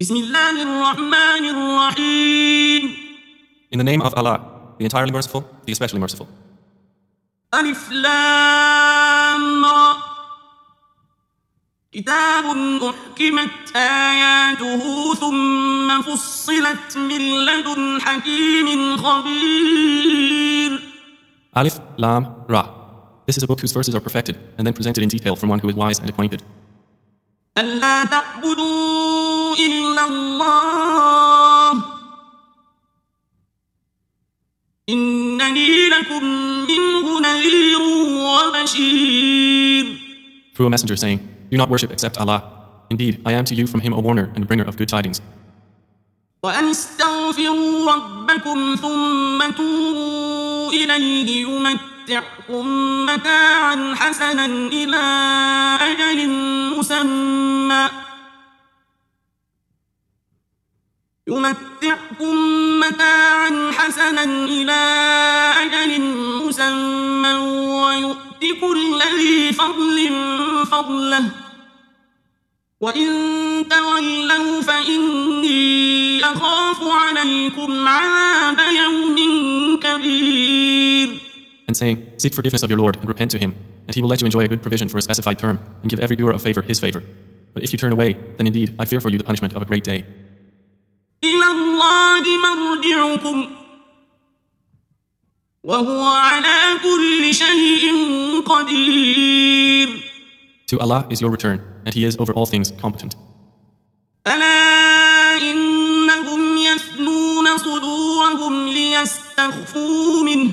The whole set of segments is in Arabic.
بسم الله الرحمن الرحيم. In the name of Allah, the entirely merciful, the especially merciful. ألف لام را. كتاب أحكمت آياته ثم فصلت من لدن حكيم خبير. Alif, Lam, Ra. This is a book whose verses are perfected and then presented in detail from one who is wise and acquainted. ألا تعبدوا إلا الله إنني لكم منه نذير وبشير. Through a messenger saying, do not worship except Allah. Indeed, I am to you from him a warner and a bringer of good tidings. وأن استغفروا ربكم ثم توبوا إليه يمتعكم متاعا حسنا إلى أجل مسمى ويؤت كل ذي فضل فضله وإن تولوا فإني أخاف عليكم عذاب يوم كبير. And saying, seek forgiveness of your Lord and repent to him, and he will let you enjoy a good provision for a specified term, and give every doer of favor his favor. But if you turn away, then indeed I fear for you the punishment of a great day. إلى الله مرجعكم وهو على كل شيء قدير. To Allah is your return, and he is over all things competent. ألا إنهم يثنون صدورهم ليستخفوا منه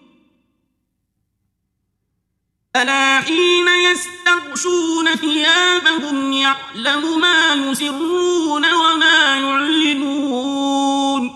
ألا حين يستغشون ثيابهم يعلم ما يسرون وما يعلنون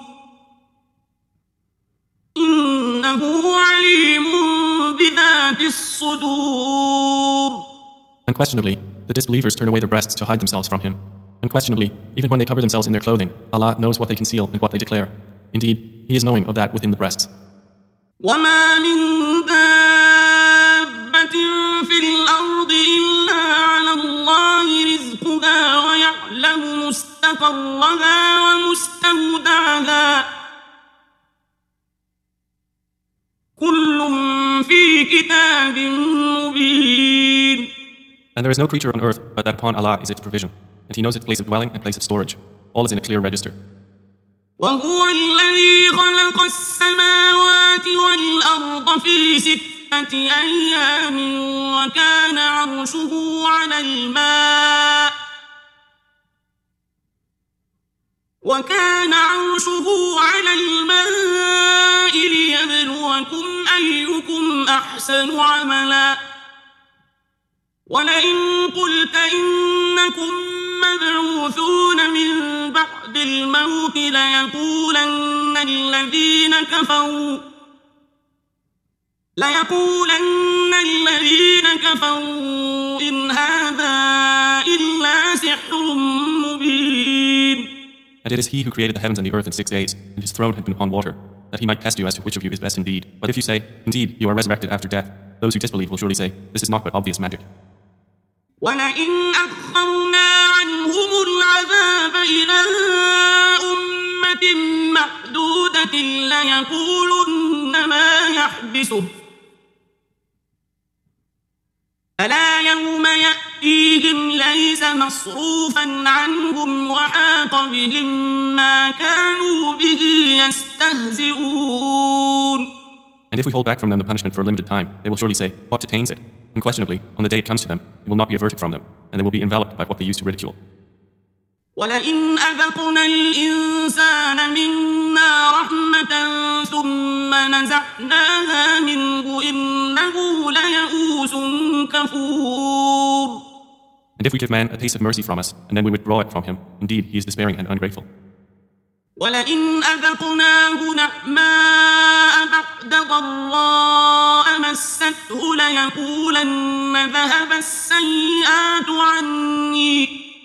إنه عليم بذات الصدور. Unquestionably, the disbelievers turn away their breasts to hide themselves from him. Unquestionably, even when they cover themselves in their clothing, Allah knows what they conceal and what they declare. Indeed, he is knowing of that within the breasts. وما من دابة في الأرض إلا على الله رزقها ويعلم مستقرها ومستودعها كل في كتاب مبين. And there is no creature on earth but that upon Allah is its provision, and he knows its place of dwelling and place of storage. All is in a clear register. وهو الذي خلق السماوات والأرض في 6 أيام وكان عرشه على الماء ليبلوكم أيكم أحسن عملا ولئن قلت إنكم مبعوثون من بعد الموت ليقولن الذين كفروا إن هذا إلا سحر مبين. And it is he who created the heavens and the earth in 6 days, and his throne had been upon water, that he might test you as to which of you is best indeed. But if you say, indeed, you are resurrected after death, those who disbelieve will surely say, this is not but obvious magic. وَلَئِنْ أَخَّرْنَا عَنْهُمُ الْعَذَابَ إِلَىٰ أُمَّةٍ مَّعْدُودَةٍ لَّيَقُولُنَّ مَا يَحْبِسُهُ أَلَا يَوْمَ يَأْتِيهِمْ لَيْسَ مَصْرُوفًا عَنْهُمْ وَحَاقَ بِهِم مَّا كَانُوا بِهِ يَسْتَهْزِئُونَ. And if we hold back from them the punishment for a limited time, they will surely say, what detains it? Unquestionably, on the day it comes to them, it will not be averted from them, and they will be enveloped by what they used to ridicule. وَلَئِنْ أَذَقْنَا الْإِنسَانَ مِنَّا رَحْمَةً ثُمَّ نَزَعْنَاهَا مِنْهُ إِنَّهُ لَيَئُوسٌ كَفُورٌ. And if we give man a taste of mercy from us, and then we withdraw it from him, indeed he is despairing and ungrateful. وَلَئِنْ أَذَقْنَاهُ نَعْمَاءَ بَعْدَ ضَرَّاءَ مَسَّتْهُ لَيَقُولَنَّ ذَهَبَ السَّيِّئَاتُ عَنِّي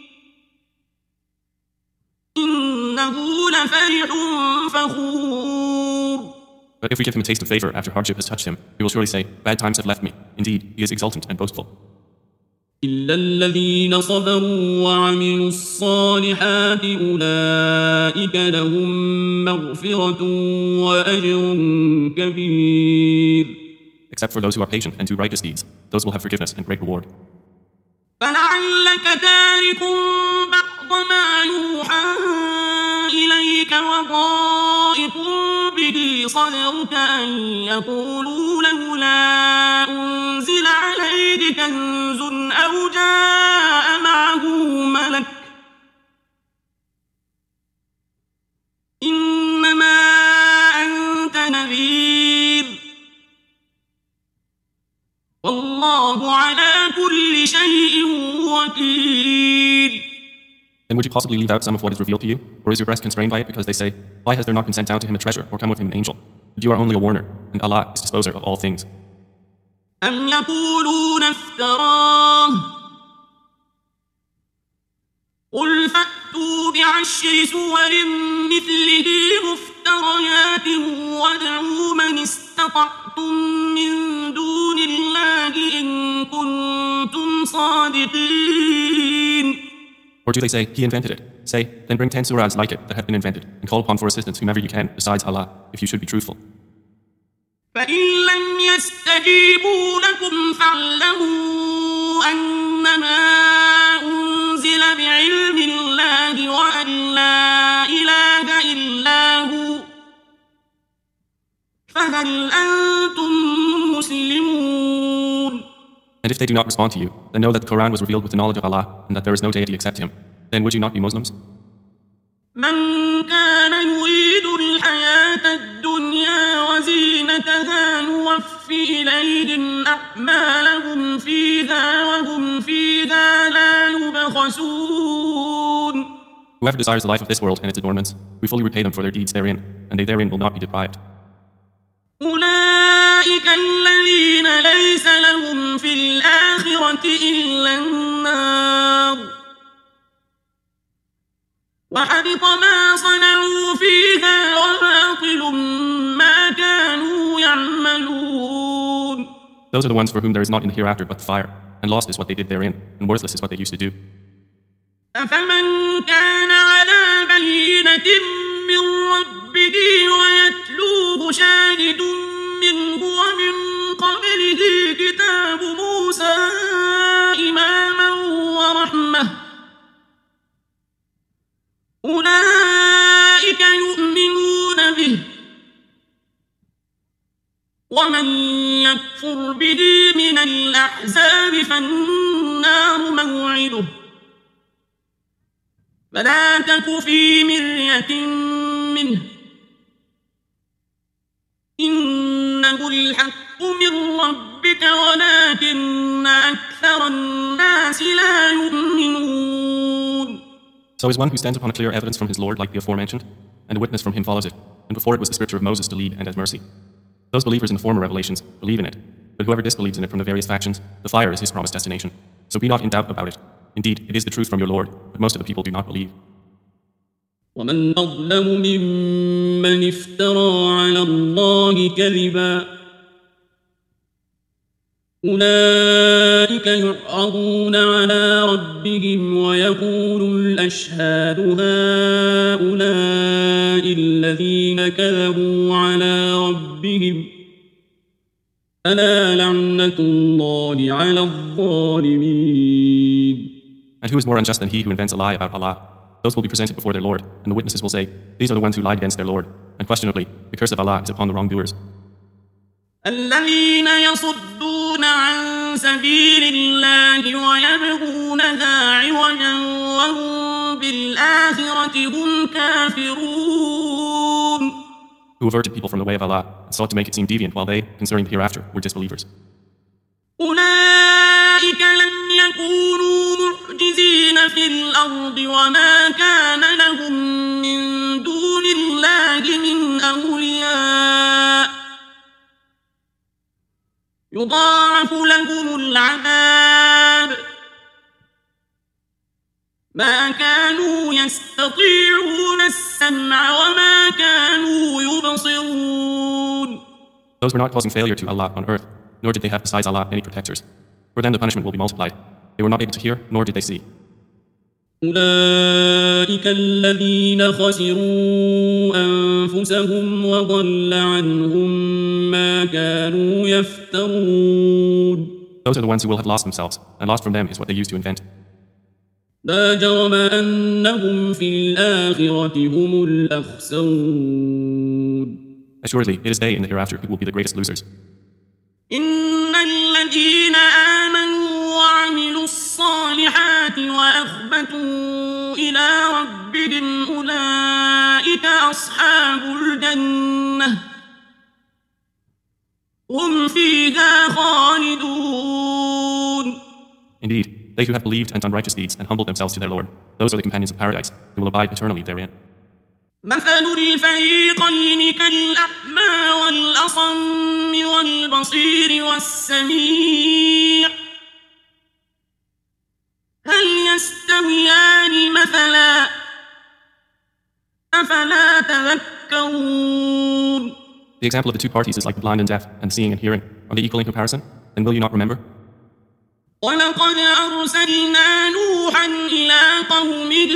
إِنَّهُ لَفَرِحٌ فَخُورٌ. But if we give him a taste of favor after hardship has touched him, he will surely say, bad times have left me. Indeed, he is exultant and boastful. إلا الذين صبروا وعملوا الصالحات أولئك لهم مغفرة وأجر كبير. Except for those who are patient and do righteous deeds, those will have forgiveness and great reward. فلعلك تارك بعض ما يوحى إليك وضائق به صدرك أن يقولوا لولا أنزل عليه كنز أو جاء معه ملك إنما أنت نذير والله على كل شيء وكيل. Then would you possibly leave out some of what is revealed to you? Or is your breast constrained by it because they say, why has there not been sent down to him a treasure or come with him an angel? But you are only a warner, and Allah is disposer of all things. أم يقولون افتراه قل فأتوا بعشر سور مثله مفتريات وادعوا من استطعتم من دون الله إن كنتم صادقين. Or do they say, he invented it? Say, then bring 10 surahs like it that have been invented, and call upon for assistance whomever you can besides Allah, if you should be truthful. فإن لم يستجيبوا لكم فاعلموا أنما أنزل بعلم الله وأن لا إله إلا هو فهل أنتم مسلمون. And if they do not respond to you, then know that the Quran was revealed with the knowledge of Allah, and that there is no deity except Him. Then would you not be Muslims? من كان يريد الحياة الدنيا وزينتها نوفي إليهم أعمالهم فيها وهم فيها لا يبخسون. Whoever desires the life of this world and its adornments, we fully repay them for their deeds therein, and they therein will not be deprived. أولئك الذين ليس لهم في الآخرة إلا النار وحبط ما صنعوا فيها وباطل ما كانوا يعملون. Those are the ones for whom there is not in the hereafter but the fire, and lost is what they did therein, and worthless is what they used to do. أفمن كان على بينة من ربه ويتلوه شاهد منه ومن قبله كتاب موسى إماما ورحمة أولئك يؤمنون به ومن يكفر به من الأحزاب فالنار موعده فلا تك في مرية منه إنه الحق من ربك ولكن أكثر الناس لا يؤمنون. So is one who stands upon a clear evidence from his Lord like the aforementioned, and a witness from him follows it, and before it was the scripture of Moses to lead and as mercy. Those believers in the former revelations believe in it, but whoever disbelieves in it from the various factions, the fire is his promised destination. So be not in doubt about it. Indeed, it is the truth from your Lord, but most of the people do not believe. ومن أظلم ممن افترى على الله كذبا أولئك يعرضون على ربهم ويقول الأشهاد هؤلاء الذين كذبوا على ربهم ألا لعنة الله على الظالمين. And who is more unjust than he who invents a lie about Allah? Those will be presented before their Lord, and the witnesses will say, these are the ones who lied against their Lord. Unquestionably, the curse of Allah is upon the wrongdoers. الذين يصدون عن سبيل الله ويبغونها عوجا وهم بالآخرة هم كافرون. Who averted people from the way of Allah and sought to make it seem deviant while they, concerning the hereafter, were disbelievers. أولئك لم يكونوا معجزين في الأرض وما كان لهم من دون الله من أولياء يضاعف لهم العذاب ما كانوا يستطيعون السمع وما كانوا يبصرون. Those were not causing failure to Allah on earth, nor did they have besides Allah any protectors. For them the punishment will be multiplied. They were not able to hear, nor did they see. أولئك الذين خسروا أنفسهم وضل عنهم ما كانوا يفترون. Those are the ones who will have lost themselves, and lost from them is what they used to invent. لا جرم أنهم في الآخرة هم الأخسرون. Assuredly, it is they in the hereafter who will be the greatest losers. إن الذين آمنوا وعملوا الصالحات وأخبتوا إلى ربهم أولئك أصحاب الجنة هم فيها خالدون. Indeed, they who have believed and done righteous deeds and humbled themselves to their Lord, those are the companions of paradise, who will abide eternally therein. مثل الفريقين كالأعمى والأصم والبصير والسميع هل يستويان مثلا أفلا تذكرون. The example of the two parties is like the blind and deaf, and seeing and hearing. Are they equal in comparison? Then will you not remember? ولقد أرسلنا نوحا إلى قومه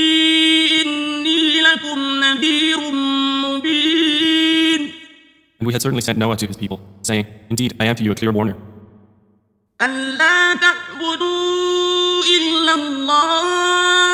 إني لكم نذير مبين. And we had certainly sent Noah to his people, saying, Indeed, I am to you a clear warner. ألا تعبدوا إلا الله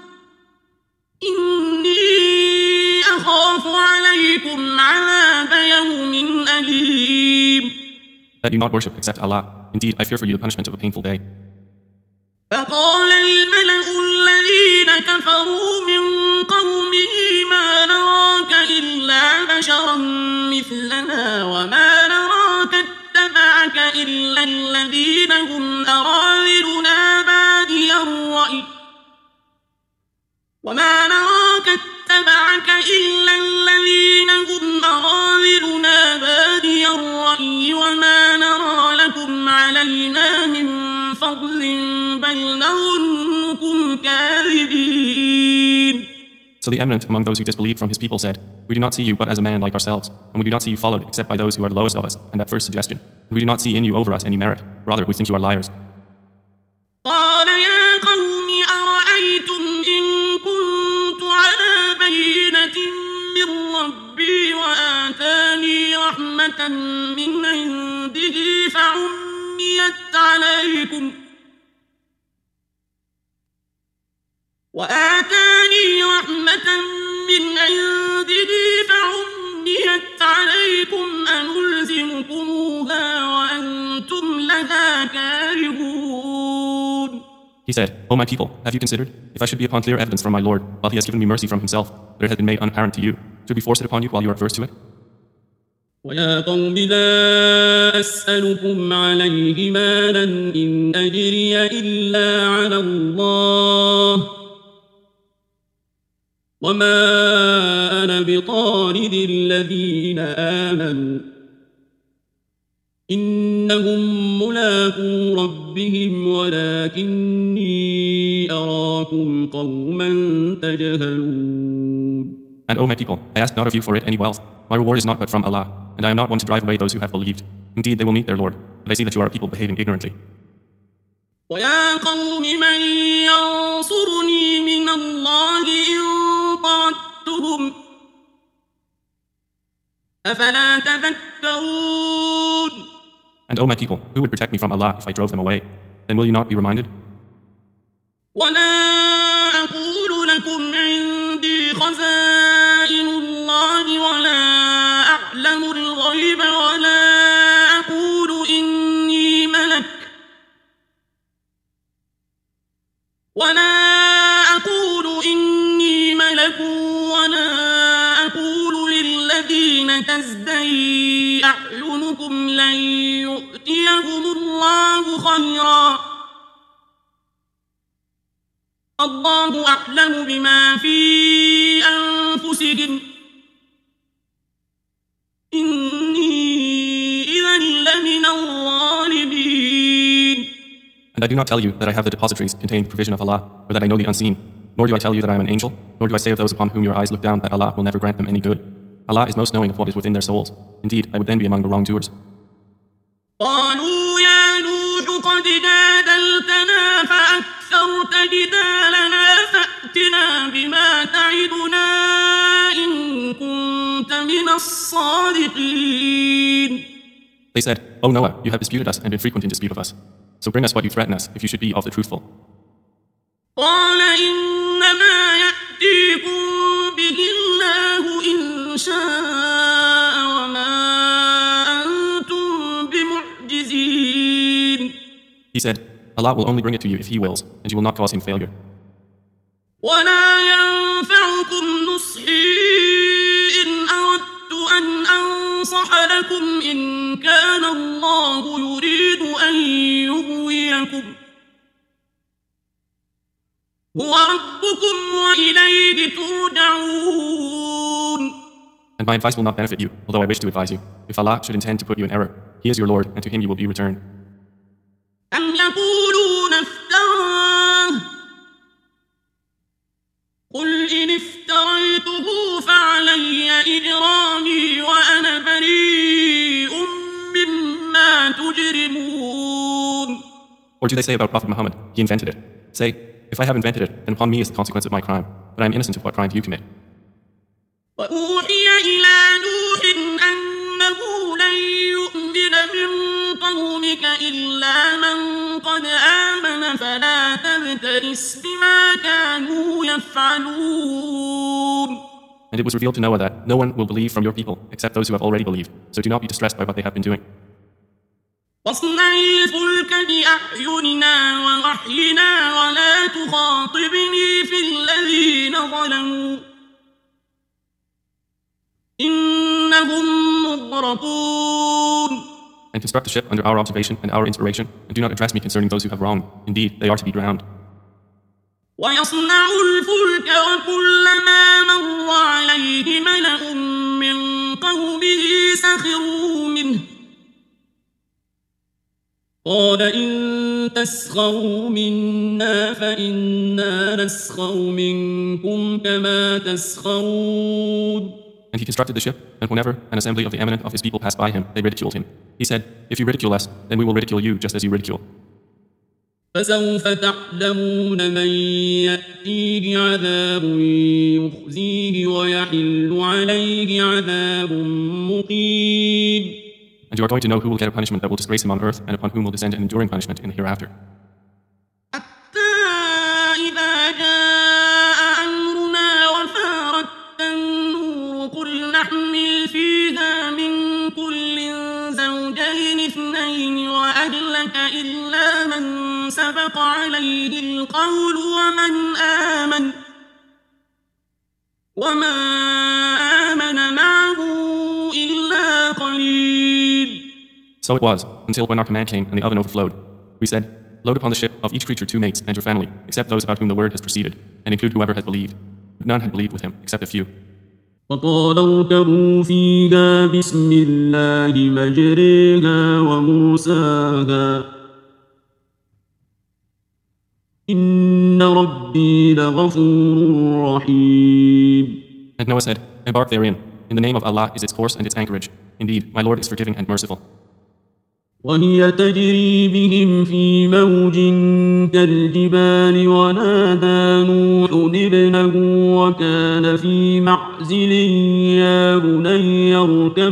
إني أخاف عليكم عذاب يوم أليم. That you not worship except Allah. Indeed, I fear for you the punishment of a painful day. فقال الملأ الذين كفروا من قومه ما نراك إلا بشرا مثلنا وما نراك اتبعك إلا الذين هم أراذلنا بادي الرأي وما نراك اتبعك إلا الذين هم أراذلنا بادي الرأي وما نرى لكم علينا من فضل بل نظنكم كاذبين. So the eminent among those who disbelieved from his people said, We do not see you but as a man like ourselves, and we do not see you followed except by those who are the lowest of us, and at first suggestion. And we do not see in you over us any merit. Rather, we think you are liars. قال يا قوم أرأيتم إن كنت على بينة من ربي وآتاني رحمة من عنده فعميت عليكم أنلزمكموها وأنتم لها كارهون. He said, O my people, have you considered, if I should be upon clear evidence from my Lord, while he has given me mercy from himself, that it has been made unapparent to you, to be forced upon you while you are averse to it? ويا قوم لا أسألكم عليه مالا إن أجري إلا على الله وما أنا بطارد الذين آمنوا إنهم ملاقو ربهم ولكني أراكم قوما تجهلون. And O my people, I ask not of you for it any wealth. My reward is not but from Allah, and I am not one to drive away those who have believed. Indeed, they will meet their Lord, but I see that you are a people behaving ignorantly. ويا قوم من ينصرني من الله إن طردتهم أفلا تذكرون. And O my people, who would protect me from Allah if I drove them away? Then will you not be reminded? ولا أقول لكم عندي خزائن الله ولا أعلم الغيب ولا أقول إني ملك ولا أقول للذين تزدري أعينكم لن يؤتيهم الله خيرا الله أعلم بما في أنفسهم إني إذا لمن الظالمين. And I do not tell you that I have the depositories containing the provision of Allah, or that I know the unseen, nor do I tell you that I am an angel, nor do I say of those upon whom your eyes look down that Allah will never grant them any good. Allah is most knowing of what is within their souls. Indeed, I would then be among the wrongdoers. قالوا يا نوح قد جادلتنا فأكثرت جدالنا فأتنا بما تعدنا إن كنت من الصادقين. They said, "O Noah, you have disputed us and been frequent in dispute of us. So bring us what you threaten us, if you should be of the truthful." قال إنما يأتيكم به الله إن شاء وما أنتم بمعجزين. He said, "Allah will only bring it to you if He wills, and you will not cause Him failure. ولا ينفعكم نصحي إن أردت أن أنصح لكم إن كان الله يريد أن يغويكم هو ربكم وإليه ترجعون." And my advice will not benefit you, although I wish to advise you. If Allah should intend to put you in error, He is your Lord, and to Him you will be returned. أم يقولون افتراه قل إن افتريته فعلي إجرامي وأنا بريء مما تجرمون. Or do they say about Prophet Muhammad, he invented it? Say, if I have invented it, then upon me is the consequence of my crime, but I am innocent of what crime you commit. وأوحي إلى نوح أنه لن يؤمن من قومك إلا من قد آمن فلا تبتئس بما كانوا يفعلون. And it was revealed to Noah that no one will believe from your people except those who have already believed, so do not be distressed by what they have been doing. واصنع الفلك بأعيننا ووحينا ولا تخاطبني في الذين ظلموا إنهم مغرقون. And construct the ship under our observation and our inspiration, and do not address me concerning those who have wronged. Indeed, they are to be drowned. ويصنع الفلك وكلما مر عليه ملأ من قومه سخروا منه قال إن تسخروا منا فإنا نسخر منكم كما تسخرون. And he constructed the ship, and whenever an assembly of the eminent of his people passed by him, they ridiculed him. He said, "If you ridicule us, then we will ridicule you just as you ridicule." فسوف تعلمون من يأتيه عذاب يخزيه ويحل عليه عذاب مقيم. And you are going to know who will get a punishment that will disgrace him on earth, and upon whom will descend an enduring punishment in the hereafter. حتى إذا جاء أمرنا وفارت النور قل نحمل فيها من كل زوجين اثنين وأهلك إلا من سبق عليه القول وما آمن معه إلا قليل. So it was, until when our command came and the oven overflowed. We said, "Load upon the ship of each creature 2 mates and your family, except those about whom the word has proceeded, and include whoever has believed." But none had believed with him, except a few. وقال اركبوا فيها بسم الله مجريها ومرساها إن ربي لغفور رحيم. And Noah said, "Embark therein. In the name of Allah is its course and its anchorage. Indeed, my Lord is forgiving and merciful." وهي تجري بهم في موج كالجبال ونادى نوح ابنه وكان في معزل يا بني اركب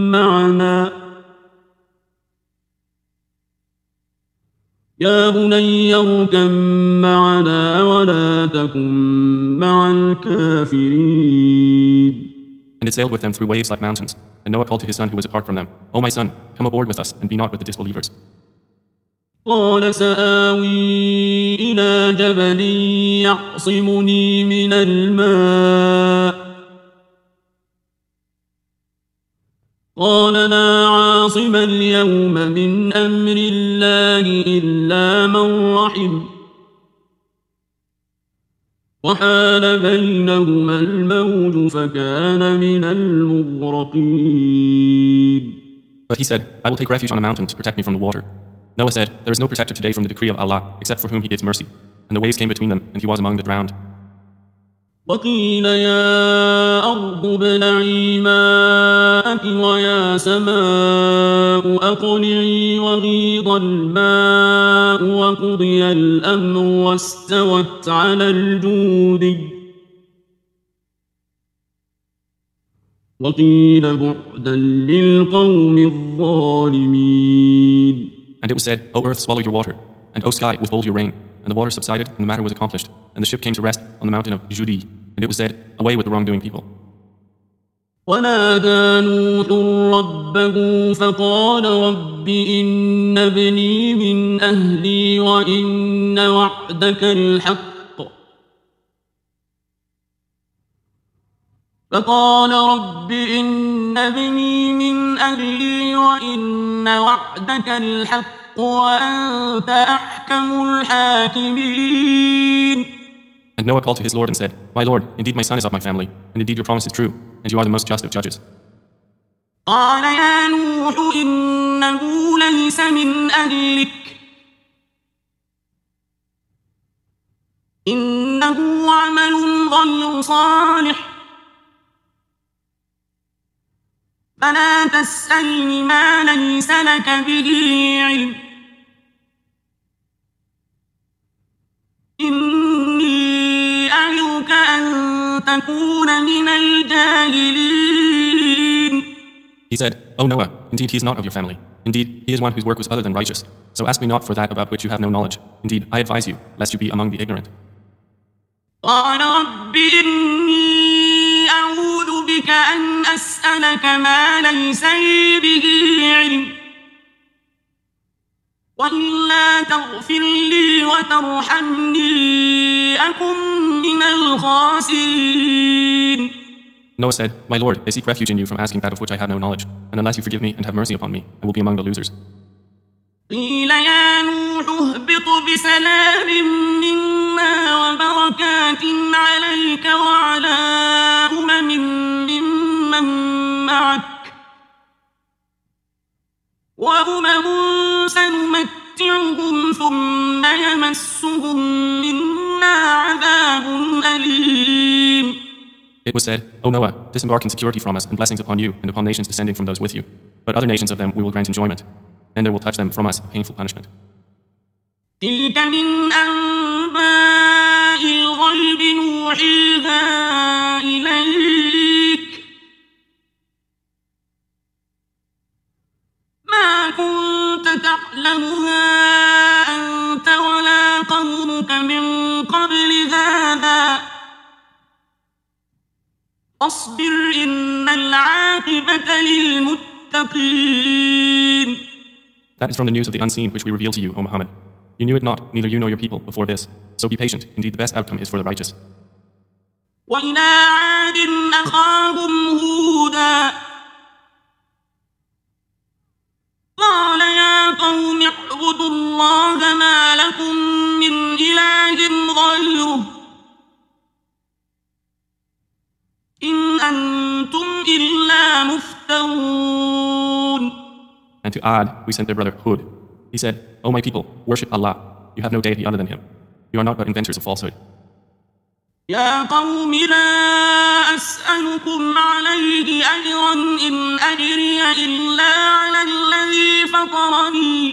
معنا ولا تكن مع الكافرين. And it sailed with them through waves like mountains. And Noah called to his son who was apart from them, "O my son, come aboard with us, and be not with the disbelievers." قال سآوي إلى جبل يعصمني من الماء قال لا عاصم اليوم من أمر الله إلا من رحم وحال بينهما الموج فكان من المغرقين. But he said, "I will take refuge on a mountain to protect me from the water." Noah said, "There is no protector today from the decree of Allah, except for whom He gives mercy." And the waves came between them, and he was among the drowned. وقيل يا أرض ابلعي ماءك ويا سماء أقلعي وغيض الماء وقضي الأمر واستوت على الجود وقيل بعدا للقوم الظالمين. And it was said, O earth, swallow your water, and O sky, withhold your rain. And the water subsided, and the matter was accomplished. And the ship came to rest on the mountain of Judi. And it was said, away with the wrongdoing people. ونادى نوح ربه فقال رب إن ابني من أهلي وإن وعدك الحق فقال رب إن ابني من أهلي وإن وعدك الحق وأنت أحكم الحاكمين. And Noah called to his Lord and said, My Lord, indeed my son is of my family, and indeed your promise is true, and you are the most just of judges. قال يا نوح إنه ليس من أهلك إنه عمل غير صالح فلا تسألني ما ليس لك به علم إني أعظك أن تكون من الجاهلين. He said, O Noah, indeed he is not of your family. Indeed, he is one whose work was other than righteous. So ask me not for that about which you have no knowledge. Indeed, I advise you, lest you be among the ignorant. قال رب إني أعوذ بك أن أسألك ما ليس لي به علم وإلا تغفر لي وترحمني أكن من الخاسرين. Noah said, My Lord, I seek refuge in you from asking that of which I have no knowledge, and unless you forgive me and have mercy upon me, I will be among the losers. قيل يا نوح اهبط بسلام منا وبركات عليك وعلى ممن معك وأمم سنمتعهم ثم يمسهم منا عذاب أليم. It was said, O Noah, disembark in security from us and blessings upon you and upon nations descending from those with you. But other nations of them we will grant enjoyment. Then there will touch them from us a painful punishment. تلك من أنباء الغيب نوحيها إليك ما كنت تعلمها أنت ولا قومك من قبل هذا فاصبر إن العاقبة للمتقين. That is from the news of the unseen which we reveal to you, O Muhammad. You knew it not, neither you nor your people before this. So be patient. Indeed, the best outcome is for the righteous. وإلى عاد أخاهم هودا قال يا قوم اعبدوا الله ما لكم من إله غيره إن أنتم إلا مفترون. And to Ad, we sent their brother Hud. He said, O my people, worship Allah. You have no deity other than Him. You are not but inventors of falsehood. يا قوم لا أسألكم عليه أجرا إن أجري إلا على الذي فطرني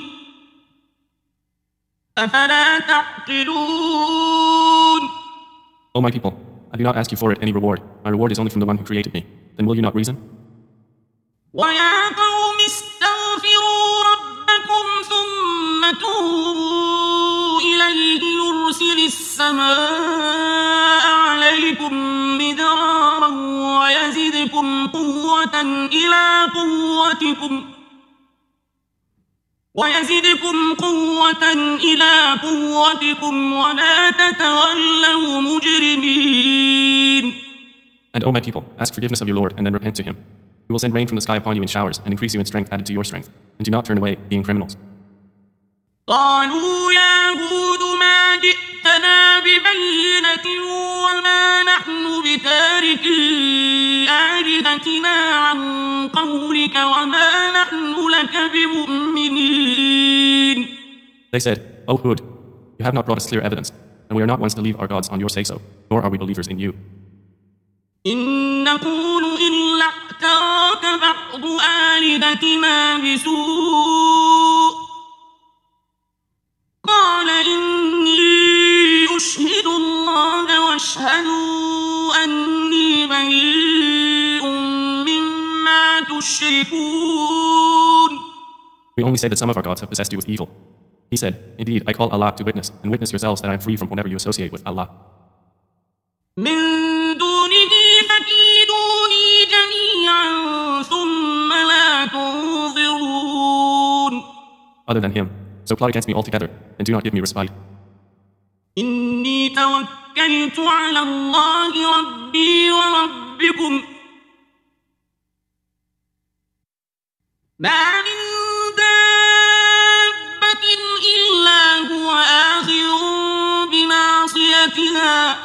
أفلا تعقلون. O my people, I do not ask you for it any reward. My reward is only from the one who created me. Then will you not reason? ويا قوم استغفروا ربكم ثم توبوا إليه يرسل السماء عليكم مدرارا ويزدكم قوة إلى قوتكم ولا تتولوا مجرمين. And O my people, ask forgiveness of your Lord and then repent to Him. He will send rain from the sky upon you in showers and increase you in strength added to your strength. And do not turn away, being criminals. قالوا يا هود ما جئتنا ببينة وما نحن بتاركي آلهتنا عن قولك وما نحن لك بمؤمنين. They said, O Hud, you have not brought us clear evidence, and we are not ones to leave our gods on your say-so, nor are we believers in you. إن نقول إلا اعتراك بعض آلهتنا بسوء قال إني أشهد الله واشهدوا أني بريء مما تشركون. We only say that some of our gods have possessed you with evil. He said, Indeed, I call Allah to witness, and witness yourselves that I am free from whatever you associate with Allah. من دونه فكيدوني جميعا ثم لا تنظرون. Other than him, so plot against me altogether, and do not give me respite. إني توكلت على الله ربي وربكم ما من دابة إلا هو آخذ بناصيتها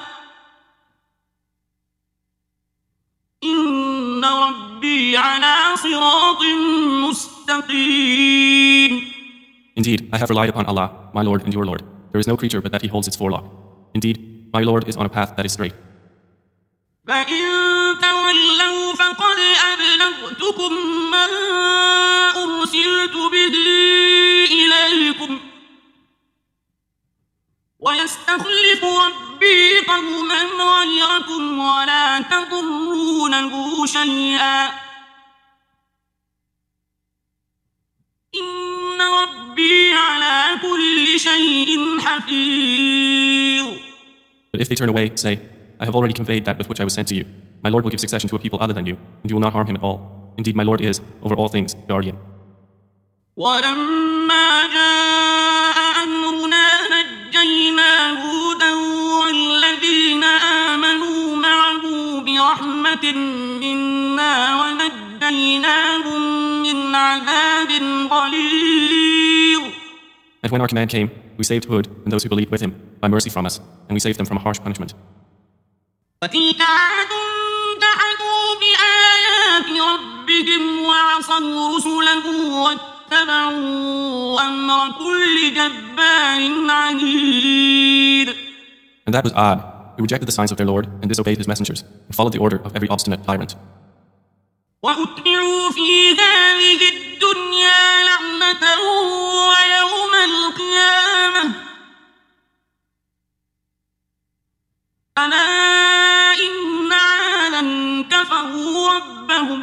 إن ربي على صراط مستقيم. Indeed, I have relied upon Allah, my Lord and your Lord. There is no creature but that he holds its forelock. Indeed, my Lord is on a path that is straight. فإن تولوا فقد أبلغتكم ما أرسلت به إليكم ويستخلف ربي قوما غيركم ولا تضرونه شيئا إن ربي على كل شيء حفيظ. But if they turn away, say, I have already conveyed that with which I was sent to you. My Lord will give succession to a people other than you, and you will not harm him at all. Indeed, my Lord is, over all things, guardian. ولما جاء أمرنا نجينا هودا والذين آمنوا معه برحمة منا ونجيناهم من عذاب غليظ. And when our command came, we saved Hud and those who believed with him by mercy from us, and we saved them from a harsh punishment. وتلك عاد جحدوا بآيات ربهم وعصوا رسله واتبعوا أمر كل جبار عنيد. And that was Ad, who rejected the signs of their Lord and disobeyed his messengers, and followed the order of every obstinate tyrant. وأتبعوا في هذه الدنيا لعنة ويوم القيامة ألا إن عادا كفروا ربهم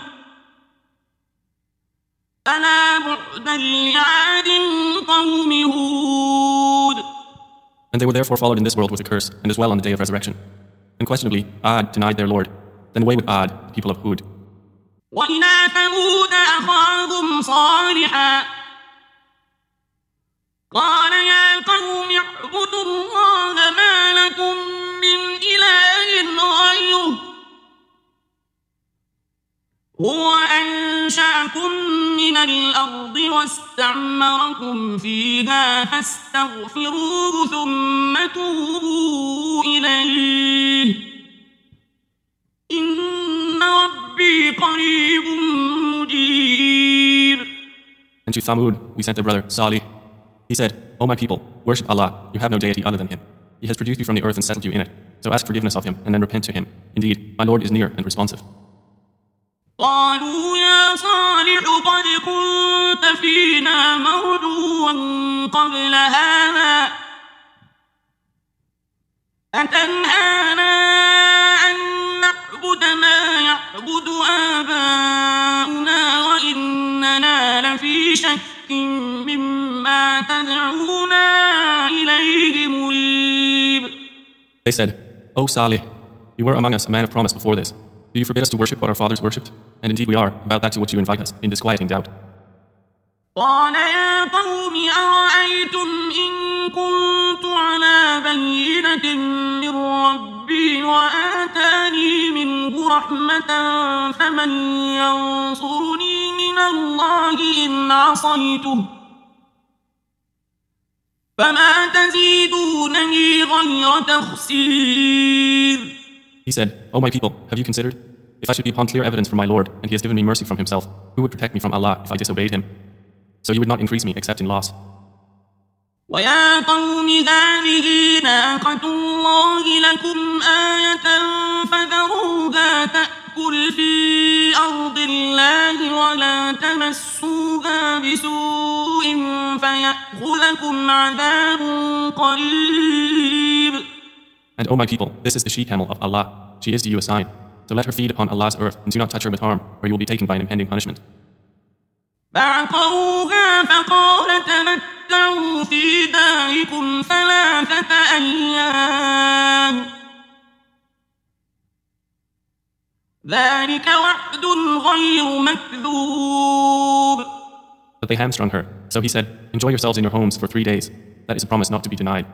ألا بعدا لعاد قوم هود. And they were therefore followed in this world with a curse, and as well on the day of resurrection. Unquestionably, Ad denied their Lord. Then away with Ad, the people of Hud. وإلى ثمود أخاهم صالحا قال يا قوم اعبدوا الله ما لكم من إله غيره هو أنشأكم من الأرض واستعمركم فيها فاستغفروه ثم توبوا إليه إن ربي قريب مجيب. And to Thamud, we sent their brother, Salih. He said, O my people, worship Allah, you have no deity other than him. He has produced you from the earth and settled you in it. So ask forgiveness of him and then repent to him. Indeed, my Lord is near and responsive. قالوا يا صالح قد كنت فينا مرجوا قبل هذا أتنهانا أن نعبد ما يعبد آباؤنا وإننا لفي شك مما تدعونا إليه مريب. They said, O Salih, you were among us a man of promise before this. Do you forbid us to worship what our fathers worshipped? And indeed we are, about that to which you invite us, in disquieting doubt. قال يا قوم أرأيتم إن كنت على بينة من ربي وآتاني منه رحمة فمن ينصرني من الله إن عصيته فما تزيدونني غير تخسير. He said, O my people, have you considered? If I should be upon clear evidence from my Lord, and he has given me mercy from himself, who would protect me from Allah if I disobeyed him? So you would not increase me except in loss. ويا قوم هذه ناقة الله لكم آية فذروها تفسدوا في أرض الله ولا تمسوها بسوء فيأخذكم عذاب قريب. And O my people, this is the she-camel of Allah. She is to you a sign. So let her feed upon Allah's earth, and do not touch her with harm, or you will be taken by an impending punishment. فعقروها فقال تمتعوا في داركم 3 أيام ذلك وعد غير مكذوب. But they hamstrung her. So he said, enjoy yourselves in your homes for 3 days. That is a promise not to be denied.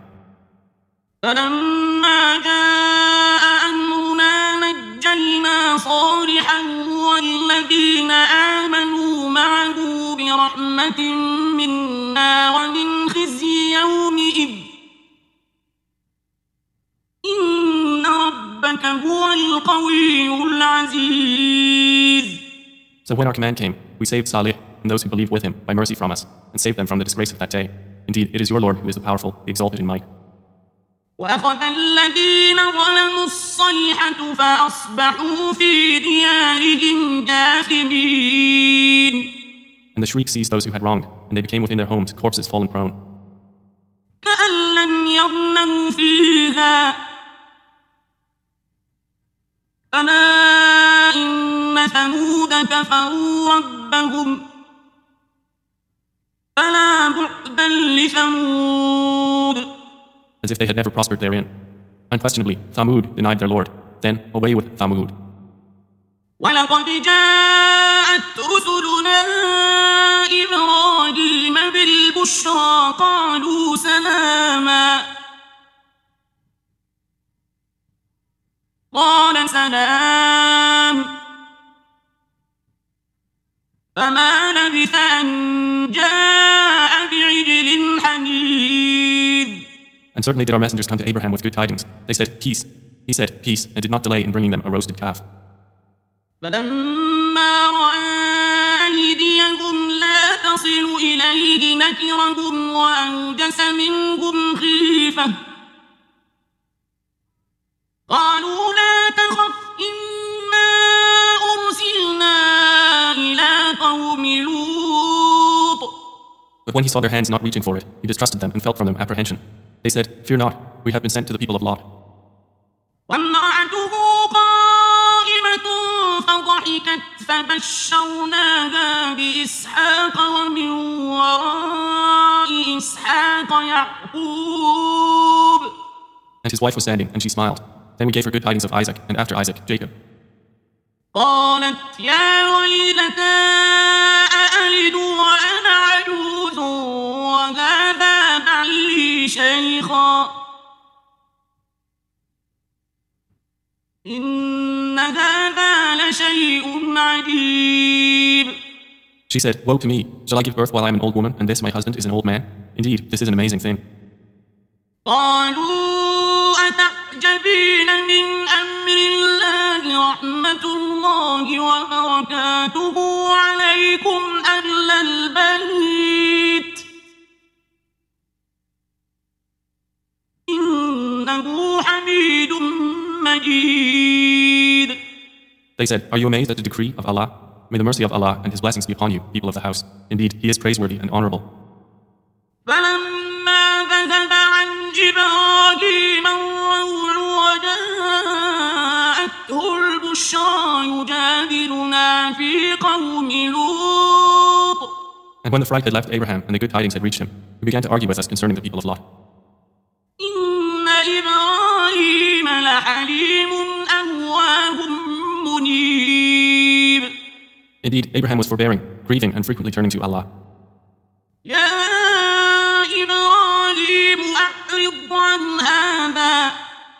فلما جاء أمرنا نجينا صالحا والذين آمنوا معه برحمة منا ومن خزي يومئذ إن ربك هو القوي العزيز. So when our command came, we saved Salih and those who believed with him by mercy from us, and saved them from the disgrace of that day. Indeed, it is your Lord who is the powerful, the exalted in might. وأخذ الذين ظلموا الصيحة فأصبحوا في ديارهم جاثمين. And the shriek seized those who had wronged, and they became within their homes corpses fallen prone. كأن لم يغنوا فيها ألا إن ثمود كفروا ربهم فلا بعدا لثمود. As if they had never prospered therein. Unquestionably, Thamud denied their Lord. Then away with Thamud. ولقد جاءت رسلنا إبراهيم بالبشرى قالوا سلاما قال سلام فما لبث أن جاء بعجل حنيذ. And certainly did our messengers come to Abraham with good tidings. They said, peace. He said, peace, and did not delay in bringing them a roasted calf. فلما رأى أيديهم لا تصل إليه نكرهم وأوجس منهم خيفة قالوا لا تخف إنا أرسلنا إلى قوم لوط. But when he saw their hands not reaching for it, he distrusted them and felt from them apprehension. They said, fear not, we have been sent to the people of Lot. وامرأته قائمة فضحكت فبشرناها بإسحاق ومن وراء إسحاق يعقوب. And his wife was standing, and she smiled. Then we gave her good tidings of Isaac, and after Isaac, Jacob. قالت يا ويلتى أألد وأنا عجوز وهذا بعلي شيخا إن هذا لشيء عجيب. She said, woe to me, shall I give birth while I am an old woman, and this my husband is an old man? Indeed, this is an amazing thing. قالوا أتعجبين من أمر الله رحمة الله وبركاته عليكم أهل البيت إنه حميد مجيد. They said, are you amazed at the decree of Allah? May the mercy of Allah and His blessings be upon you, people of the house. Indeed, He is praiseworthy and honorable. فلما ذهب عن إبراهيم الروع وجاءته البشرى يجادلنا في قوم لوط. And when the fright had left Abraham and the good tidings had reached him, he began to argue with us concerning the people of Lot. إن إبراهيم لحليم أواه منيب. Indeed, Abraham was forbearing, grieving, and frequently turning to Allah. يا إبراهيم أعرض عن هذا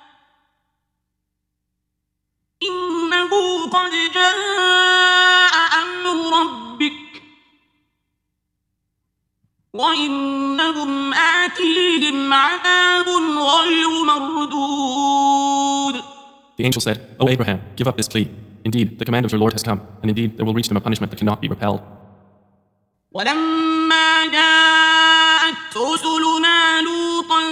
إنه قد جاء أمر ربك وإنهم آتيهم عذاب غير مردود. The angel said, O Abraham, give up this plea. Indeed, the command of your Lord has come, and indeed there will reach them a punishment that cannot be repelled. ولما جاءت رسلنا لوطا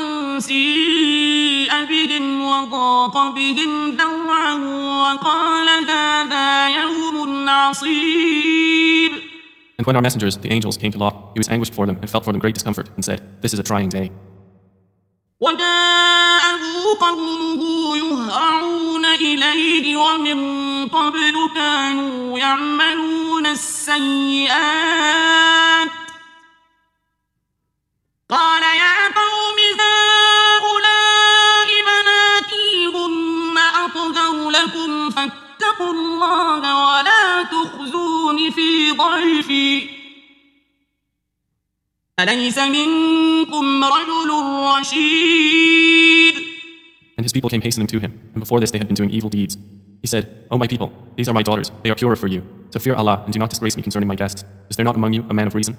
سيء بهم وضاق بهم ذرعا وقال هذا عصيب. And when our messengers, the angels, came to Lot, he was anguished for them and felt for them great discomfort and said, "This is a trying day." وجاءه قومه يهرعون إليه ومن قبل كانوا يعملون السيئات قال يا قوم هؤلاء بناتي هن أطهر لكم فاتقوا الله ولا تخزون في ضيفي أليس منكم رجل رشيد. And his people came hastening to him, and before this they had been doing evil deeds. He said, "O my people, these are my daughters, they are purer for you. So fear Allah and do not disgrace me concerning my guests. Is there not among you a man of reason?"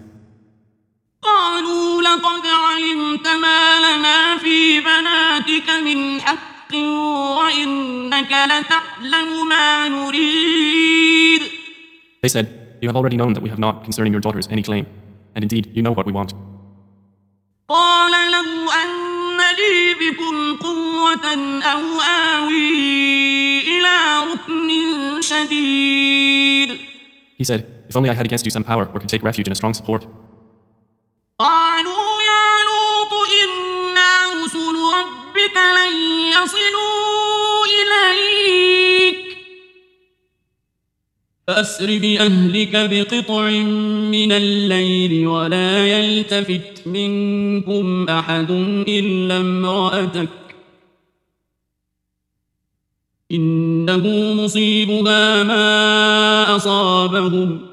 قالوا لقد علمت ما لنا في بناتك من حق وإنك لتعلم ما نريد. They said, "You have already known that we have not concerning your daughters any claim, and indeed you know what we want." قال لو أن لي بكم قوة أو آوي إلى ركن شديد. He said, "If only I had against you some power or could take refuge in a strong support." قالوا يا لوط إنا رسل ربك لن يصلوا إليك فأسر بأهلك بقطع من الليل ولا يلتفت منكم أحد إلا امرأتك إنه مصيبها ما أصابهم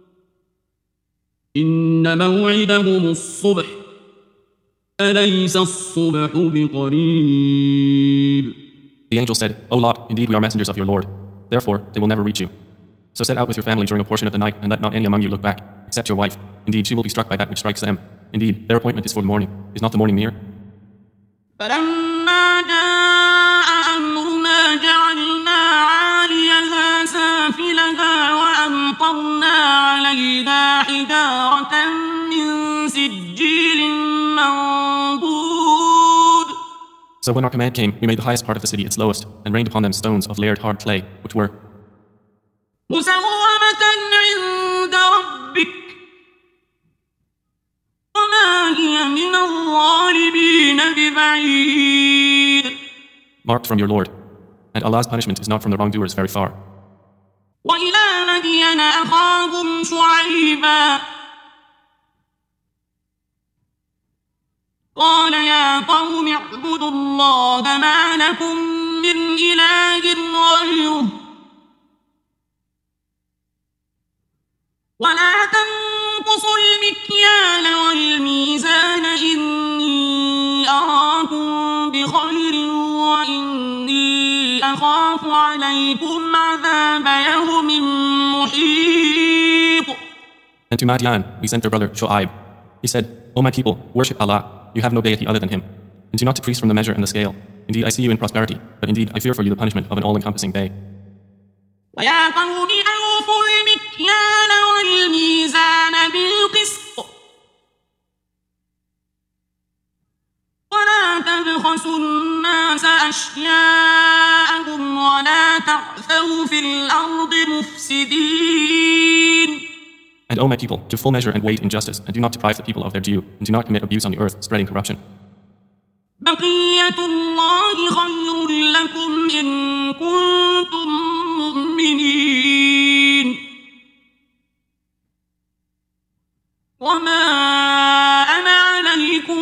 إن موعدهم الصبح أليس الصبح بقريب. The angel said, "O Lot, indeed we are messengers of your Lord. Therefore they will never reach you. So set out with your family during a portion of the night, and let not any among you look back, except your wife. Indeed, she will be struck by that which strikes them. Indeed, their appointment is for the morning. Is not the morning near?" فلما جاء أمرنا جعلنا عاليها سافلها وأمطرنا عليها حجارة من سجيل منضود. So when our command came, we made the highest part of the city its lowest, and rained upon them stones of layered hard clay, which were مسومة عند ربك وما هي من الظالمين ببعيد. marked from your Lord, and Allah's punishment is not from the wrongdoers very far. وإلى مدين أخاهم شعيبا قال يا قوم اعبدوا الله ما لكم من إله غيره ولا تنقصوا المكيال والميزان إني أراكم بخير وإني أخاف عليكم عذاب يوم محيط. And to Madian we sent their brother Shu'aib. He said, "O my people, worship Allah. You have no deity other than Him. And do not decrease from the measure and the scale. Indeed, I see you in prosperity, but indeed I fear for you the punishment of an all-encompassing day." ويا قوم أوفوا المكيال والميزان بالقسط ولا تبخسوا الناس أشياءهم ولا تعثوا في الأرض مفسدين. And O my people, give full measure and weight in justice, and do not deprive the people of their due, and do not commit abuse on the earth, spreading corruption. بقية الله خير لكم إن كنتم مؤمنين وما أنا عليكم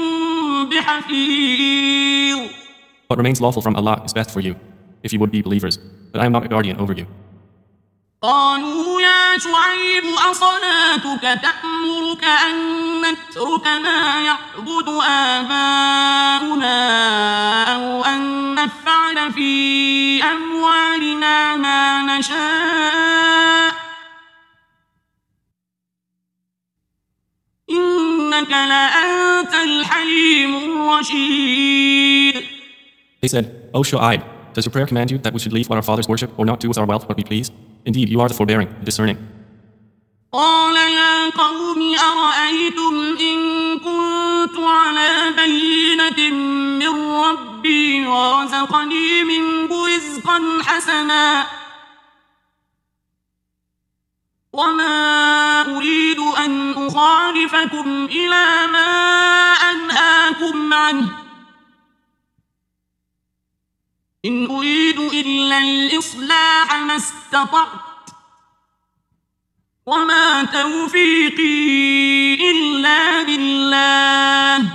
بحفيظ. What remains lawful from Allah is best for you, if you would be believers, but I am not a guardian over you. قالوا يا شعيب أصلاتك تأمرك أن نترك ما يعبد آباؤنا أو أن نفعل في أموالنا ما نشاء إنك لأنت الحليم الرشيد. They said, "O Shu'aib, does your prayer command you that we should leave what our fathers worship, or not do with our wealth what we please? Indeed, you are the forbearing, the discerning." قال يا قوم أرأيتم إن كنت على بينة من ربي ورزقني منه رزقا حسنا وما أريد أن أخالفكم إلى ما أنهاكم عنه إن أريد إلا الإصلاح ما استطعت وما توفيقي إلا بالله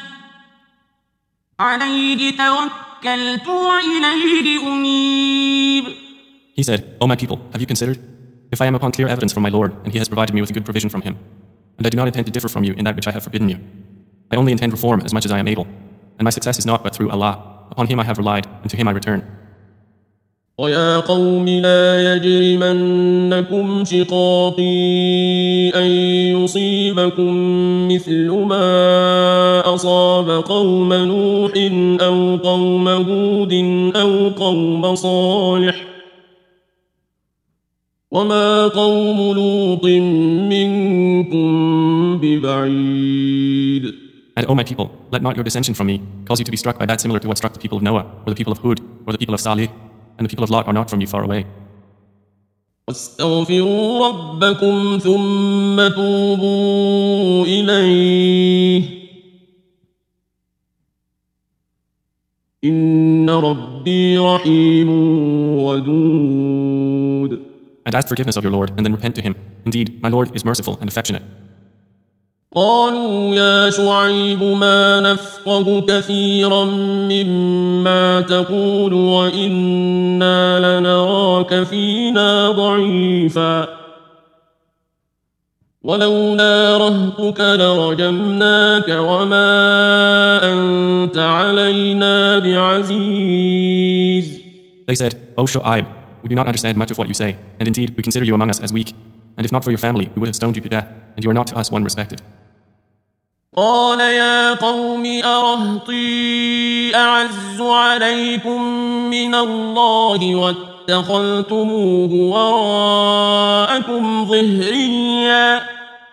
عليه توكلت وإليه أنيب. He said, O my people, have you considered? If I am upon clear evidence from my Lord, and He has provided me with a good provision from Him, and I do not intend to differ from you in that which I have forbidden you, I only intend reform as much as I am able, and my success is not but through Allah. Upon Him I have relied, and to Him I return. ويا قوم لا يجرمنكم شقاقي أن يصيبكم مثل ما أصاب قوم نوح أو قوم هود أو قوم صالح وما قوم لوط منكم ببعيد. And O my people, let not your dissension from me cause you to be struck by that similar to what struck the people of Noah, or the people of Hud, or the people of Salih, and the people of Lot are not from you far away. واستغفروا ربكم ثم توبوا إليه إن ربي رحيم ودود. And ask forgiveness of your Lord, and then repent to Him. Indeed, my Lord is merciful and affectionate. قالوا يا شعيب ما نفقه كثيرا مما تقول وإنا لنراك فينا ضعيفا ولولا رهطك لرجمناك وما أنت علينا بعزيز. They said, O Shu'aib, we do not understand much of what you say, and indeed we consider you among us as weak, and if not for your family, we would have stoned you to death, and you are not to us one respected. قال يا قوم أرهطي أعز عليكم من الله واتخذتموه وراءكم ظهريا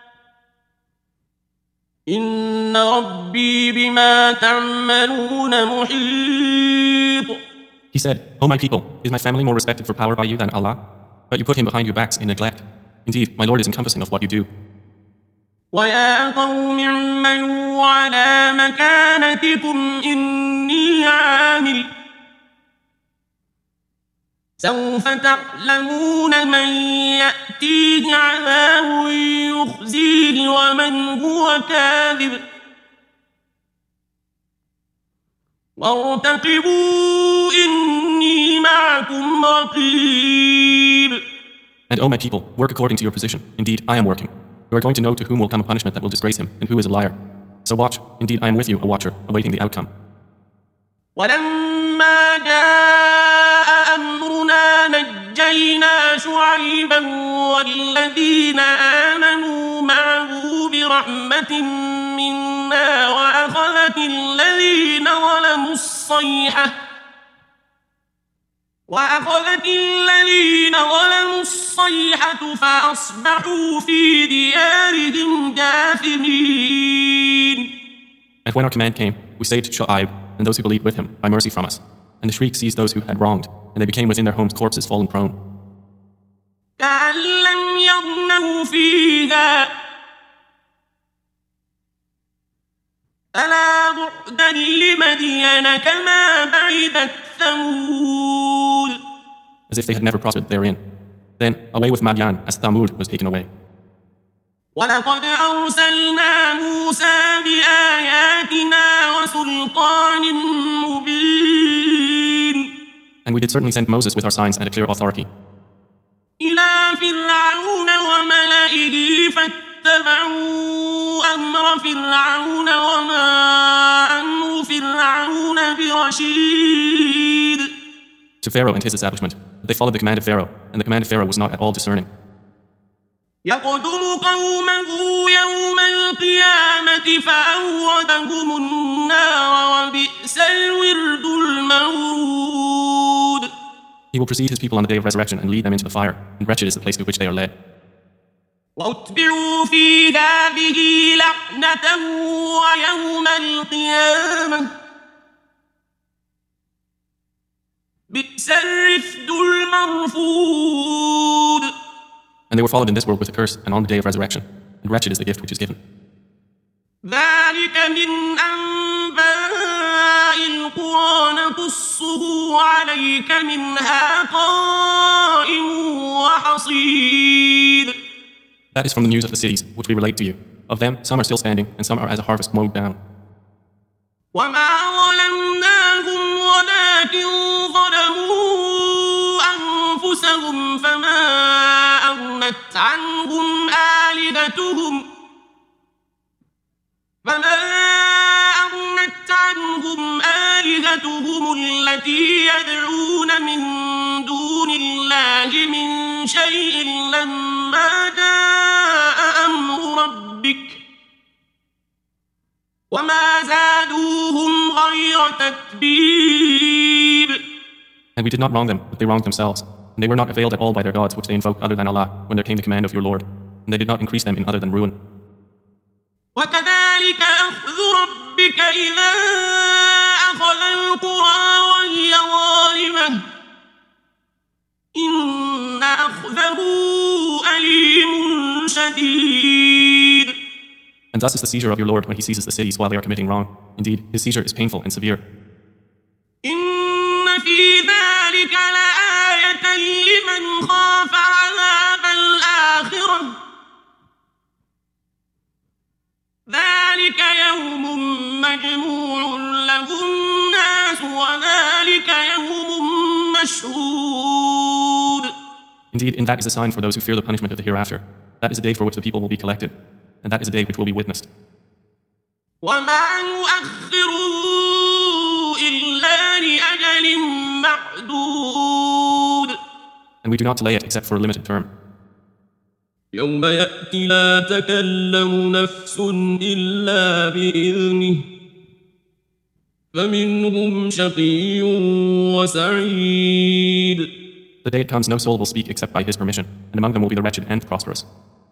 إن ربي بما تعملون محيط. He said, O my people, is my family more respected for power by you than Allah? But you put him behind your backs in neglect. Indeed, my Lord is encompassing of what you do. ويا قوم اعملوا على مكانتكم إني عامل سوف تعلمون من يأتيه عذاب يخزيه ومن هو كاذب وارتقبوا إني معكم رقيب. And O my people, work according to your position. Indeed, I am working. You are going to know to whom will come a punishment that will disgrace him, and who is a liar. So watch. Indeed, I am with you, a watcher, awaiting the outcome. ولما جاء أمرنا نجينا شعيبا والذين آمنوا معه برحمة منا وأخذت الذين ظلموا الصيحة فأصبحوا في ديارهم جاثمين. And when our command came, we saved Shu'aib and those who believed with him by mercy from us. And the shriek seized those who had wronged, and they became within their homes corpses fallen prone. كأن لم يغنوا فيها ألا بعدا لمدين كما بعدت ثمود. As if they had never prospered therein. Then, away with Madian, as Thamud was taken away. ولقد أرسلنا موسى بآياتنا وسلطان مبين. And we did certainly send Moses with our signs and a clear authority. إلى فرعون وملئه فاتبعوا أمر فرعون وما أمر فرعون برشيد. To Pharaoh and his establishment, they followed the command of Pharaoh, and the command of Pharaoh was not at all discerning. يقدم قومه يوم القيامة فأوردهم النار وبئس الورد المورود. He will precede his people on the day of resurrection and lead them into the fire, and wretched is the place to which they are led. وأتبعوا في هذه لعنة ويوم القيامة بئس الرفد المرفود. And they were followed in this world with a curse and on the day of resurrection. And wretched is the gift which is given. ذلك من أنباء القرى نقصه عليك منها قائم وحصيد. That is from the news of the cities, which we relate to you. Of them, some are still standing, and some are as a harvest mowed down. وما ظلمناهم ولكن ظلموا أنفسهم فما أغنت عنهم آلهتهم التي يدعون من دون الله من شيء لما جاء أمر ربك وما زادوهم غير تتبيب. And we did not wrong them, but they wronged themselves. And they were not availed at all by their gods which they invoked other than Allah when there came the command of your Lord. And they did not increase them in other than ruin. وكذلك أخذ ربك إذا أخذ القرى وهي ظالمة إن أخذه أليم شديد. And thus is the seizure of your Lord when he seizes the cities while they are committing wrong. Indeed, his seizure is painful and severe. إن في ذلك لآية لمن خاف عذاب الآخرة ذلك يوم مجموع له الناس وذلك يوم مشهود. Indeed, in that is a sign for those who fear the punishment of the hereafter. That is a day for which the people will be collected. And that is a day which will be witnessed. وما نؤخره إلا لأجل معدود. And we do not delay it except for a limited term. يوم يأتي لا تكلم نفس إلا بإذنه فمنهم شقي وسعيد. The day it comes, no soul will speak except by his permission, and among them will be the wretched and prosperous.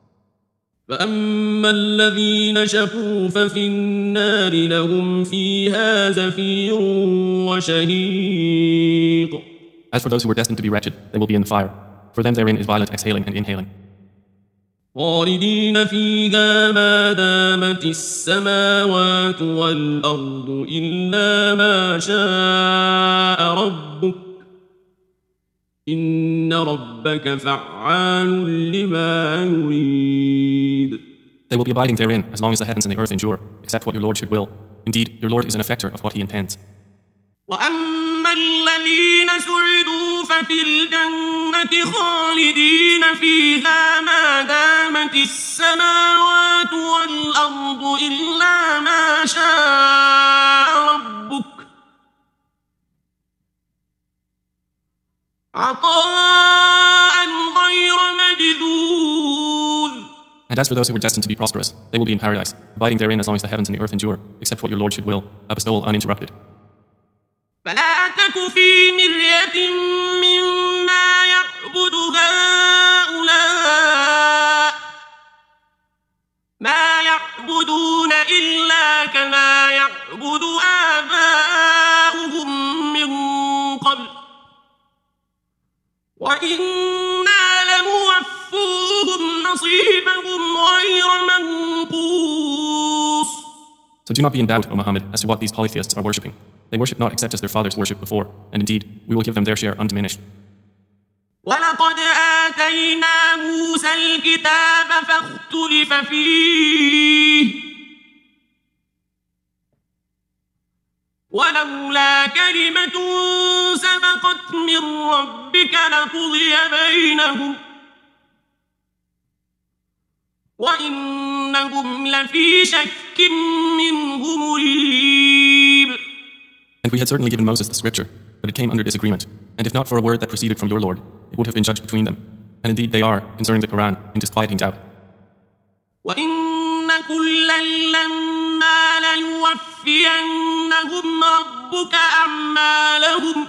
فأما الذين شقوا ففي النار لهم فيها زفير وشهيق. As for those who were destined to be wretched, they will be in the fire. For them therein is violent exhaling and inhaling. خالدين فيها ما دامت السماوات والأرض إلا ما شاء ربك إن ربك فعال لما يريد. They will be abiding therein as long as the heavens and the earth endure, except what your Lord should will. Indeed, your Lord is an effector of what he intends. وأما الذين سعدوا ففي الجنة خالدين فيها ما دامت السماوات والأرض إلا ما شاء ربك عطاء غير مجذوذ. And as for those who were destined to be prosperous, they will be in paradise, abiding therein as long as the heavens and the earth endure, except what your Lord should will, a bestowal uninterrupted. فلا تك في مرية مما يعبد هؤلاء ما يعبدون إلا كما يعبد آباؤهم من قبل وإنا لموفوهم نصيبهم غير منقوص. So do not be in doubt, O Muhammad, as to what these polytheists are worshipping. They worship not except as their fathers worshipped before, and indeed, we will give them their share undiminished. ولقد آتينا موسى الكتاب فاختلف فيه ولولا كلمة سبقت من ربك لقضي بينهم وإنهم لفي شك منه مريب. And we had certainly given Moses the scripture, but it came under disagreement. And if not for a word that proceeded from your Lord, it would have been judged between them. And indeed they are, concerning the Quran, in disquieting doubt. وَإِنَّ كُلًّا لَمَّا لَيُوَفِّيَنَّهُمْ رَبُّكَ أَعْمَالَهُمْ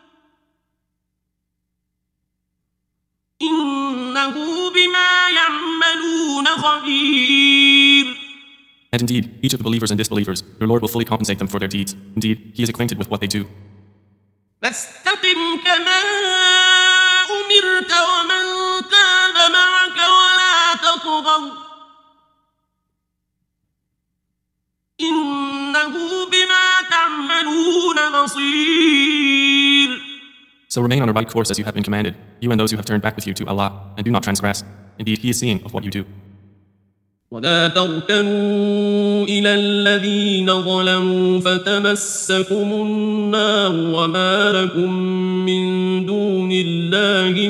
إِنَّهُ بِمَا يَعْمَلُونَ خَبِيرٌ. And indeed, each of the believers and disbelievers, your Lord will fully compensate them for their deeds. Indeed, he is acquainted with what they do. فاستقم كما أمرت ومن تاب معك تطغوا إنه بما تعملون بصير. So remain on a right course as you have been commanded, you and those who have turned back with you to Allah, and do not transgress. Indeed, He is seeing of what you do. ولا تركنوا إلى الذين ظلموا فتمسكم النار وما لكم من دون الله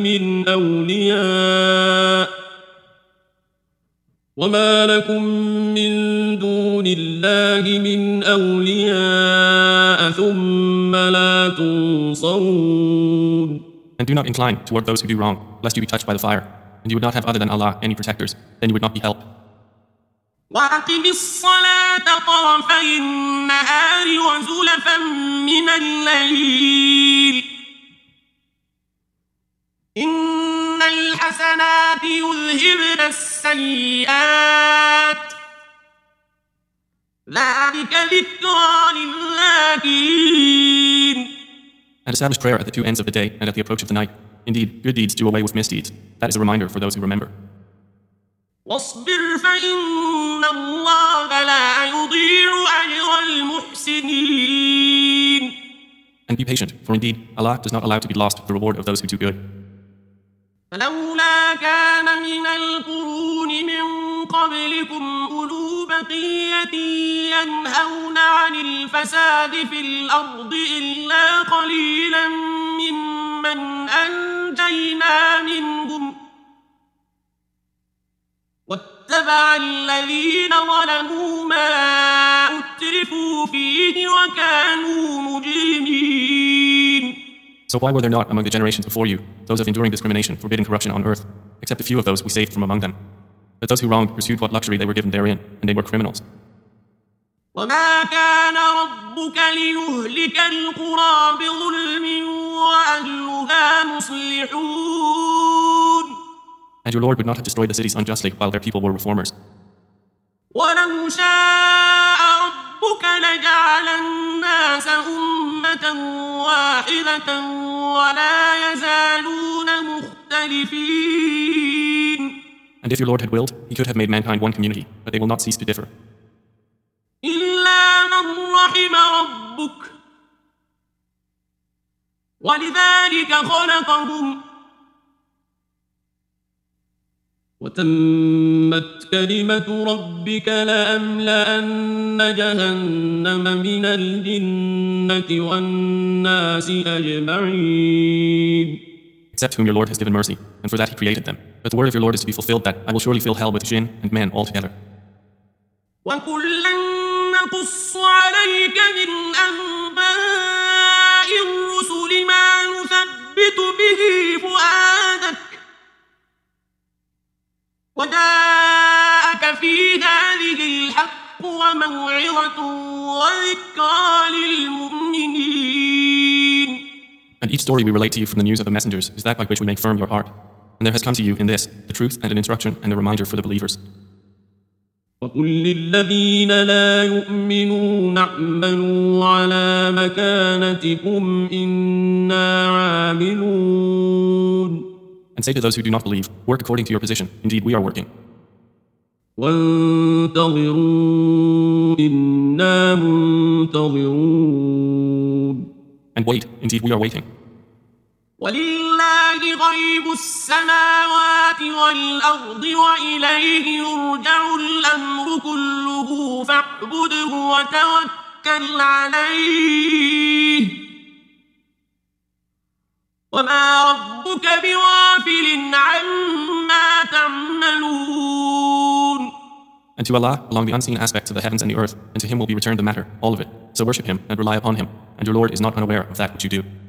من أولياء ثم لا تنصرون. And do not incline toward those who do wrong, lest you be touched by the fire. And you would not have other than Allah any protectors, then you would not be helped. وأقم الصلاة طرفي النهار وزلفا من الليل إن الحسنات يذهبن السيئات ذلك ذكرى للذاكرين. And establish prayer at the two ends of the day and at the approach of the night. Indeed, good deeds do away with misdeeds. That is a reminder for those who remember. واصبر فإن الله لا يضيع أجر المحسنين. And be patient, for indeed, Allah does not allow to be lost the reward of those who do good. فلولا كان من القرون من قبلكم أولو بقية ينهون عن الفساد في الأرض إلا قليلا ممن أنجينا منهم واتبع الذين ظلموا ما أترفوا فيه وكانوا مجرمين. So why were there not among the generations before you those of enduring discrimination, forbidding corruption on earth, except a few of those we saved from among them? But those who wronged pursued what luxury they were given therein, and they were criminals. وما كان ربك ليهلك القرى بظلم وأهلها مصلحون. And your Lord would not have destroyed the cities unjustly while their people were reformers. ولو شاء ربك لجعل الناس أمة واحدة ولا يزالون مختلفين. And if your Lord had willed, He could have made mankind one community, but they will not cease to differ. إلا من رحم ربك ولذلك خلقهم وتمت كلمة ربك لأملأن جهنم من الجنة والناس أجمعين. Except whom your Lord has given mercy, and for that He created them. But the word of your Lord is to be fulfilled that I will surely fill hell with jinn and men altogether. وكلا نقص عليك من أنباء الرسل ما نثبت به فؤادك وجاءك في هذه الحق وموعظة وذكرى للمؤمنين. And each story we relate to you from the news of the messengers is that by which we make firm your heart. And there has come to you in this the truth and an instruction and a reminder for the believers. وقل للذين لا يؤمنون اعملوا على مكانتكم إنا عاملون. And say to those who do not believe, work according to your position. Indeed, we are working. وانتظروا إنا منتظرون. And wait, indeed, we are waiting. ولله غيب السماوات والأرض وإليه يرجع الأمر كله فاعبده وتوكل عليه وما ربك بغافل عما تعملون. And to Allah belong the unseen aspects of the heavens and the earth, and to Him will be returned the matter, all of it. So worship Him and rely upon Him, and your Lord is not unaware of that which you do.